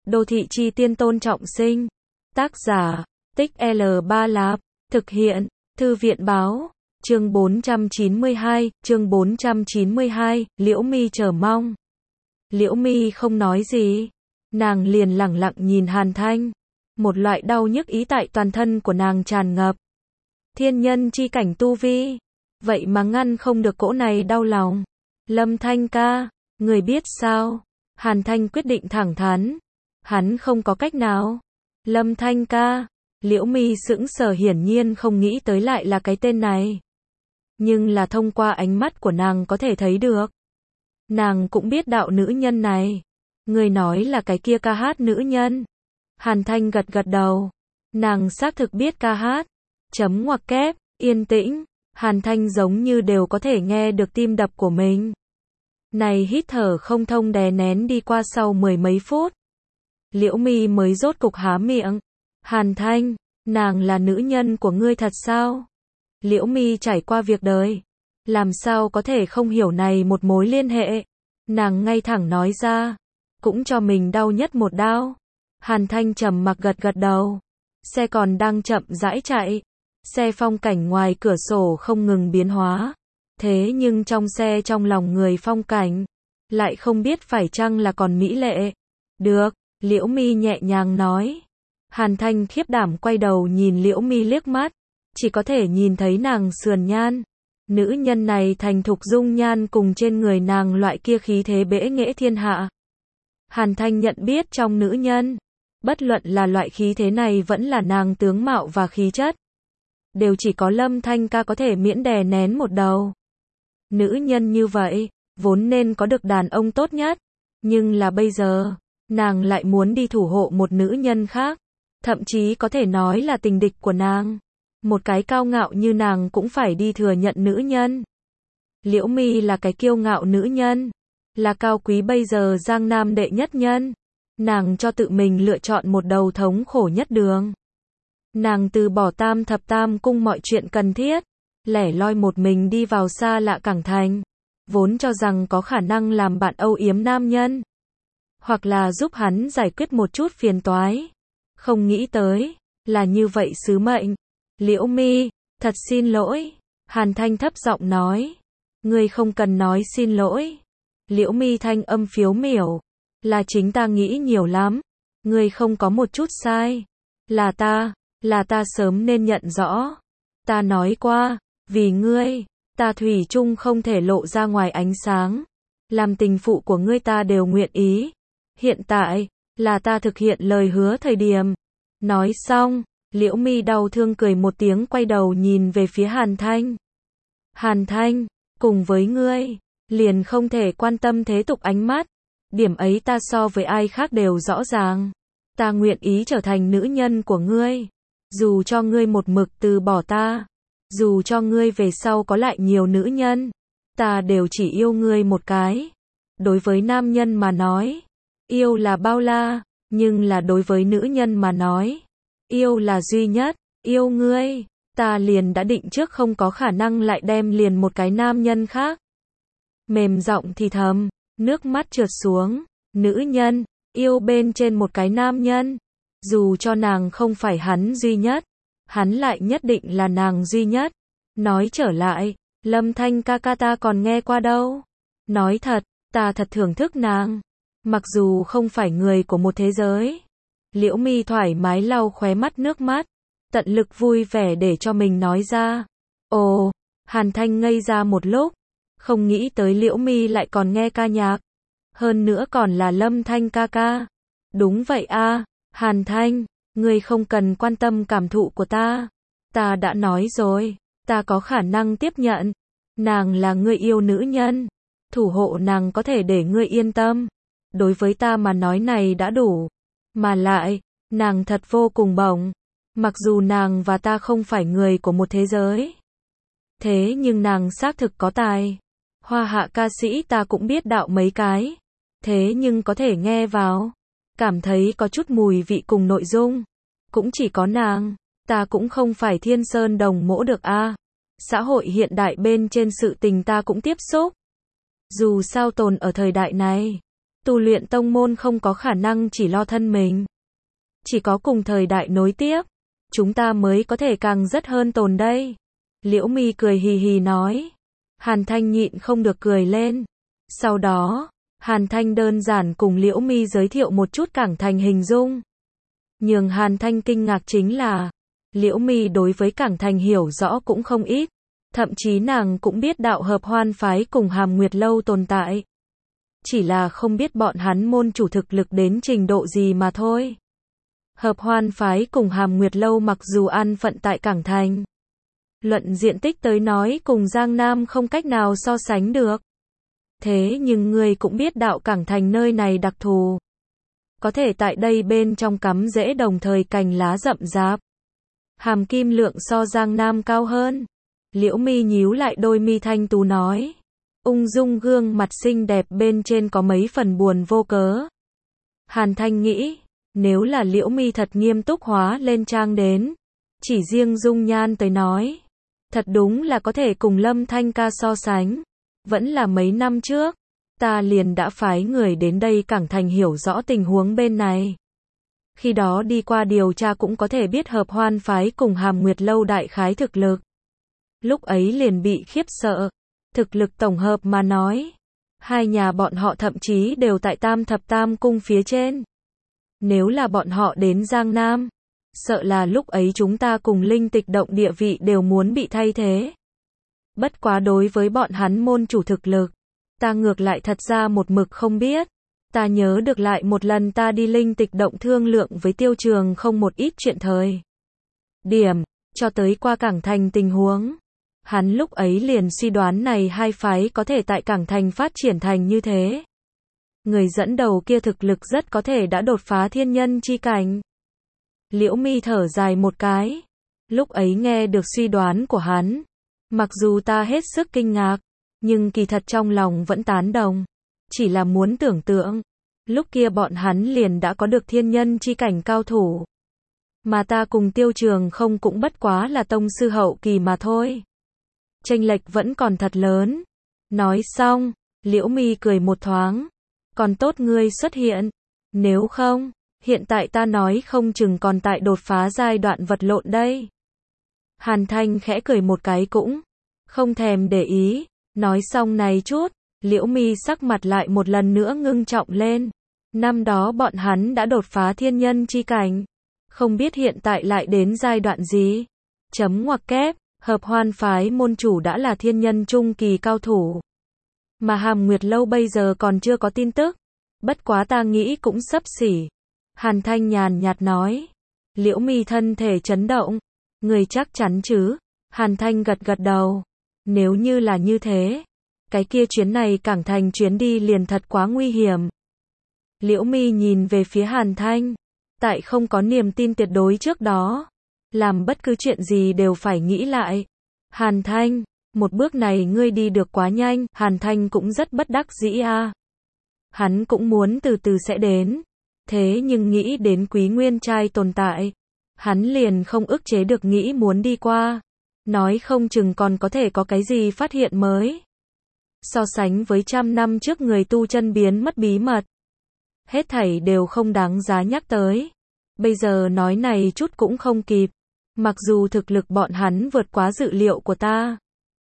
Đô thị chi tiên Tôn Trọng Sinh. Tác giả, Tích L Ba Lạp. Thực hiện, Thư viện báo. Chương 492, Liễu Mi chờ mong. Liễu Mi không nói gì. Nàng liền lẳng lặng nhìn Hàn Thanh. Một loại đau nhức ý tại toàn thân của nàng tràn ngập. Thiên nhân chi cảnh tu vi. Vậy mà ngăn không được cỗ này đau lòng. Lâm Thanh ca, người biết sao? Hàn Thanh quyết định thẳng thắn. Hắn không có cách nào. Lâm Thanh ca. Liễu Mi sững sờ, hiển nhiên không nghĩ tới lại là cái tên này. Nhưng là thông qua ánh mắt của nàng có thể thấy được. Nàng cũng biết đạo nữ nhân này. Người nói là cái kia ca hát nữ nhân. Hàn Thanh gật gật đầu. Nàng xác thực biết ca hát. Chấm ngoặc kép, yên tĩnh. Hàn Thanh giống như đều có thể nghe được tim đập của mình. Này hít thở không thông đè nén đi qua sau mười mấy phút. Liễu Mi mới rốt cục há miệng. Hàn Thanh, nàng là nữ nhân của ngươi thật sao? Liễu Mi trải qua việc đời. Làm sao có thể không hiểu này một mối liên hệ? Nàng ngay thẳng nói ra. Cũng cho mình đau nhất một đau. Hàn Thanh trầm mặc gật gật đầu. Xe còn đang chậm rãi chạy. Xe phong cảnh ngoài cửa sổ không ngừng biến hóa. Thế nhưng trong xe trong lòng người phong cảnh. Lại không biết phải chăng là còn mỹ lệ. Được, Liễu Mi nhẹ nhàng nói. Hàn Thanh khiếp đảm quay đầu nhìn Liễu Mi liếc mắt. Chỉ có thể nhìn thấy nàng sườn nhan. Nữ nhân này thành thục dung nhan cùng trên người nàng loại kia khí thế bẽ nghệ thiên hạ. Hàn Thanh nhận biết trong nữ nhân. Bất luận là loại khí thế này vẫn là nàng tướng mạo và khí chất. Đều chỉ có Lâm Thanh ca có thể miễn đè nén một đầu. Nữ nhân như vậy, vốn nên có được đàn ông tốt nhất. Nhưng là bây giờ, nàng lại muốn đi thủ hộ một nữ nhân khác. Thậm chí có thể nói là tình địch của nàng. Một cái cao ngạo như nàng cũng phải đi thừa nhận nữ nhân. Liễu Mi là cái kiêu ngạo nữ nhân. Là cao quý bây giờ Giang Nam đệ nhất nhân. Nàng cho tự mình lựa chọn một đầu thống khổ nhất đường. Nàng từ bỏ tam thập tam cung mọi chuyện cần thiết. Lẻ loi một mình đi vào xa lạ cảng thành. Vốn cho rằng có khả năng làm bạn âu yếm nam nhân. Hoặc là giúp hắn giải quyết một chút phiền toái. Không nghĩ tới, là như vậy sứ mệnh. Liễu Mi, thật xin lỗi. Hàn Thanh thấp giọng nói. Ngươi không cần nói xin lỗi. Liễu Mi thanh âm phiếu miểu. Là chính ta nghĩ nhiều lắm. Ngươi không có một chút sai. Là ta sớm nên nhận rõ. Ta nói qua, vì ngươi, ta thủy chung không thể lộ ra ngoài ánh sáng. Làm tình phụ của ngươi ta đều nguyện ý. Hiện tại, là ta thực hiện lời hứa thời điểm. Nói xong, Liễu Mi đau thương cười một tiếng quay đầu nhìn về phía Hàn Thanh. Hàn Thanh, cùng với ngươi, liền không thể quan tâm thế tục ánh mắt. Điểm ấy ta so với ai khác đều rõ ràng. Ta nguyện ý trở thành nữ nhân của ngươi. Dù cho ngươi một mực từ bỏ ta. Dù cho ngươi về sau có lại nhiều nữ nhân. Ta đều chỉ yêu ngươi một cái. Đối với nam nhân mà nói, yêu là bao la. Nhưng là đối với nữ nhân mà nói, yêu là duy nhất. Yêu ngươi, ta liền đã định trước không có khả năng lại đem liền một cái nam nhân khác. Mềm giọng thì thầm, nước mắt trượt xuống. Nữ nhân, yêu bên trên một cái nam nhân. Dù cho nàng không phải hắn duy nhất, hắn lại nhất định là nàng duy nhất. Nói trở lại, Lâm Thanh ca ca ta còn nghe qua đâu. Nói thật, ta thật thưởng thức nàng. Mặc dù không phải người của một thế giới. Liễu Mi thoải mái lau khóe mắt nước mắt. Tận lực vui vẻ để cho mình nói ra. Ồ, Hàn Thanh ngây ra một lúc. Không nghĩ tới Liễu Mi lại còn nghe ca nhạc. Hơn nữa còn là Lâm Thanh ca ca. Đúng vậy a, Hàn Thanh, ngươi không cần quan tâm cảm thụ của ta. Ta đã nói rồi, ta có khả năng tiếp nhận. Nàng là ngươi yêu nữ nhân. Thủ hộ nàng có thể để ngươi yên tâm. Đối với ta mà nói này đã đủ. Mà lại, nàng thật vô cùng bổng. Mặc dù nàng và ta không phải người của một thế giới. Thế nhưng nàng xác thực có tài. Hoa hạ ca sĩ ta cũng biết đạo mấy cái. Thế nhưng có thể nghe vào. Cảm thấy có chút mùi vị cùng nội dung. Cũng chỉ có nàng. Ta cũng không phải thiên sơn đồng mỗ được a. Xã hội hiện đại bên trên sự tình ta cũng tiếp xúc. Dù sao tồn ở thời đại này. Tu luyện tông môn không có khả năng chỉ lo thân mình. Chỉ có cùng thời đại nối tiếp, chúng ta mới có thể càng rất hơn tồn đây. Liễu Mi cười hì hì nói. Hàn Thanh nhịn không được cười lên. Sau đó, Hàn Thanh đơn giản cùng Liễu Mi giới thiệu một chút Cảng Thành hình dung. Nhưng Hàn Thanh kinh ngạc chính là, Liễu Mi đối với Cảng Thành hiểu rõ cũng không ít. Thậm chí nàng cũng biết đạo Hợp Hoan phái cùng Hàm Nguyệt Lâu tồn tại. Chỉ là không biết bọn hắn môn chủ thực lực đến trình độ gì mà thôi. Hợp Hoan phái cùng Hàm Nguyệt Lâu mặc dù an phận tại Cảng Thành, luận diện tích tới nói cùng Giang Nam không cách nào so sánh được. Thế nhưng ngươi cũng biết đạo Cảng Thành nơi này đặc thù. Có thể tại đây bên trong cắm rễ đồng thời cành lá rậm rạp. Hàm kim lượng so Giang Nam cao hơn. Liễu Mi nhíu lại đôi mi thanh tú nói. Ung dung gương mặt xinh đẹp bên trên có mấy phần buồn vô cớ. Hàn Thanh nghĩ, nếu là Liễu Mi thật nghiêm túc hóa lên trang đến, chỉ riêng dung nhan tới nói, thật đúng là có thể cùng Lâm Thanh ca so sánh. Vẫn là mấy năm trước, ta liền đã phái người đến đây Cảng Thành hiểu rõ tình huống bên này. Khi đó đi qua điều tra cũng có thể biết Hợp Hoan phái cùng Hàm Nguyệt Lâu đại khái thực lực. Lúc ấy liền bị khiếp sợ. Thực lực tổng hợp mà nói, hai nhà bọn họ thậm chí đều tại Tam Thập Tam Cung phía trên. Nếu là bọn họ đến Giang Nam, sợ là lúc ấy chúng ta cùng Linh Tịch Động địa vị đều muốn bị thay thế. Bất quá đối với bọn hắn môn chủ thực lực, ta ngược lại thật ra một mực không biết. Ta nhớ được lại một lần ta đi Linh Tịch Động thương lượng với Tiêu Trường không một ít chuyện thời điểm, cho tới qua Cảng Thành tình huống. Hắn lúc ấy liền suy đoán này hai phái có thể tại Cảng Thành phát triển thành như thế. Người dẫn đầu kia thực lực rất có thể đã đột phá thiên nhân chi cảnh. Liễu Mi thở dài một cái. Lúc ấy nghe được suy đoán của hắn, mặc dù ta hết sức kinh ngạc, nhưng kỳ thật trong lòng vẫn tán đồng. Chỉ là muốn tưởng tượng, lúc kia bọn hắn liền đã có được thiên nhân chi cảnh cao thủ. Mà ta cùng Tiêu Trường không cũng bất quá là tông sư hậu kỳ mà thôi. Chênh lệch vẫn còn thật lớn. Nói xong, Liễu Mi cười một thoáng. Còn tốt ngươi xuất hiện. Nếu không, hiện tại ta nói không chừng còn tại đột phá giai đoạn vật lộn đây. Hàn Thanh khẽ cười một cái cũng không thèm để ý. Nói xong này chút, Liễu Mi sắc mặt lại một lần nữa ngưng trọng lên. Năm đó bọn hắn đã đột phá thiên nhân chi cảnh. Không biết hiện tại lại đến giai đoạn gì. Chấm ngoặc kép. Hợp Hoan phái môn chủ đã là thiên nhân trung kỳ cao thủ. Mà Hàm Nguyệt Lâu bây giờ còn chưa có tin tức. Bất quá ta nghĩ cũng xấp xỉ. Hàn Thanh nhàn nhạt nói. Liễu Mi thân thể chấn động. Người chắc chắn chứ? Hàn Thanh gật gật đầu. Nếu như là như thế, cái kia chuyến này Cảng Thành chuyến đi liền thật quá nguy hiểm. Liễu Mi nhìn về phía Hàn Thanh. Tại không có niềm tin tuyệt đối trước đó, làm bất cứ chuyện gì đều phải nghĩ lại. Hàn Thanh, một bước này ngươi đi được quá nhanh. Hàn Thanh cũng rất bất đắc dĩ a. Hắn cũng muốn từ từ sẽ đến. Thế nhưng nghĩ đến Quý Nguyên trai tồn tại, hắn liền không ức chế được nghĩ muốn đi qua. Nói không chừng còn có thể có cái gì phát hiện mới. So sánh với 100 năm trước người tu chân biến mất bí mật, hết thảy đều không đáng giá nhắc tới. Bây giờ nói này chút cũng không kịp. Mặc dù thực lực bọn hắn vượt quá dự liệu của ta.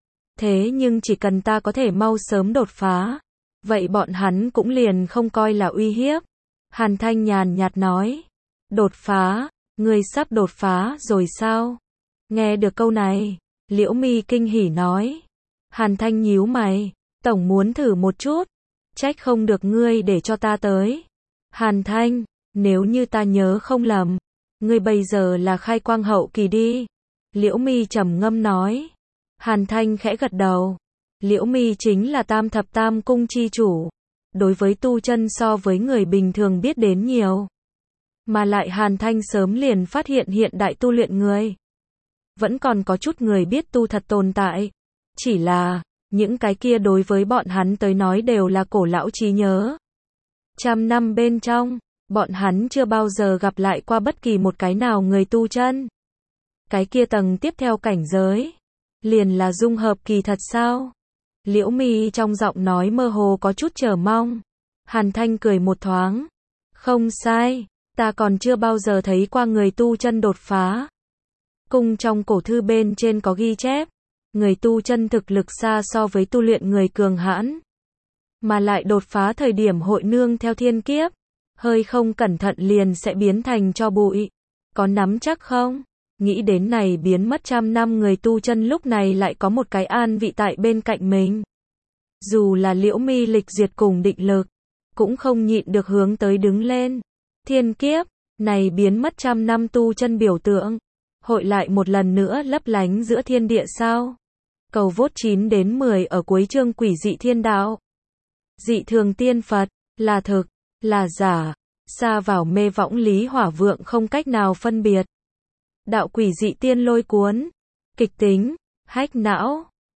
Thế nhưng chỉ cần ta có thể mau sớm đột phá, vậy bọn hắn cũng liền không coi là uy hiếp. Hàn Thanh nhàn nhạt nói. Đột phá? Ngươi sắp đột phá rồi sao? Nghe được câu này, Liễu Mi kinh hỉ nói. Hàn Thanh nhíu mày. Tổng muốn thử một chút. Trách không được ngươi để cho ta tới. Hàn Thanh, nếu như ta nhớ không lầm, ngươi bây giờ là khai quang hậu kỳ đi. Liễu Mi trầm ngâm nói. Hàn Thanh khẽ gật đầu. Liễu Mi chính là Tam Thập Tam Cung chi chủ. Đối với tu chân so với người bình thường biết đến nhiều. Mà lại Hàn Thanh sớm liền phát hiện hiện đại tu luyện người. Vẫn còn có chút người biết tu thật tồn tại. Chỉ là, những cái kia đối với bọn hắn tới nói đều là cổ lão trí nhớ. 100 năm bên trong, bọn hắn chưa bao giờ gặp lại qua bất kỳ một cái nào người tu chân. Cái kia tầng tiếp theo cảnh giới, liền là dung hợp kỳ thật sao? Liễu Mi trong giọng nói mơ hồ có chút chờ mong. Hàn Thanh cười một thoáng. Không sai, ta còn chưa bao giờ thấy qua người tu chân đột phá. Cung trong cổ thư bên trên có ghi chép, người tu chân thực lực xa so với tu luyện người cường hãn, mà lại đột phá thời điểm hội nương theo thiên kiếp, hơi không cẩn thận liền sẽ biến thành tro bụi. Có nắm chắc không? Nghĩ đến này biến mất trăm năm người tu chân lúc này lại có một cái an vị tại bên cạnh mình. Dù là Liễu Mi lịch diệt cùng định lực, cũng không nhịn được hướng tới đứng lên. Thiên kiếp, này biến mất trăm năm tu chân biểu tượng, hội lại một lần nữa lấp lánh giữa thiên địa sao? Cầu vote 9 đến 10 ở cuối chương Quỷ dị thiên đạo. Dị thường tiên Phật, là thực, là giả, xa vào mê võng Lý Hỏa Vượng không cách nào phân biệt. Đạo quỷ dị tiên lôi cuốn, kịch tính, hách não.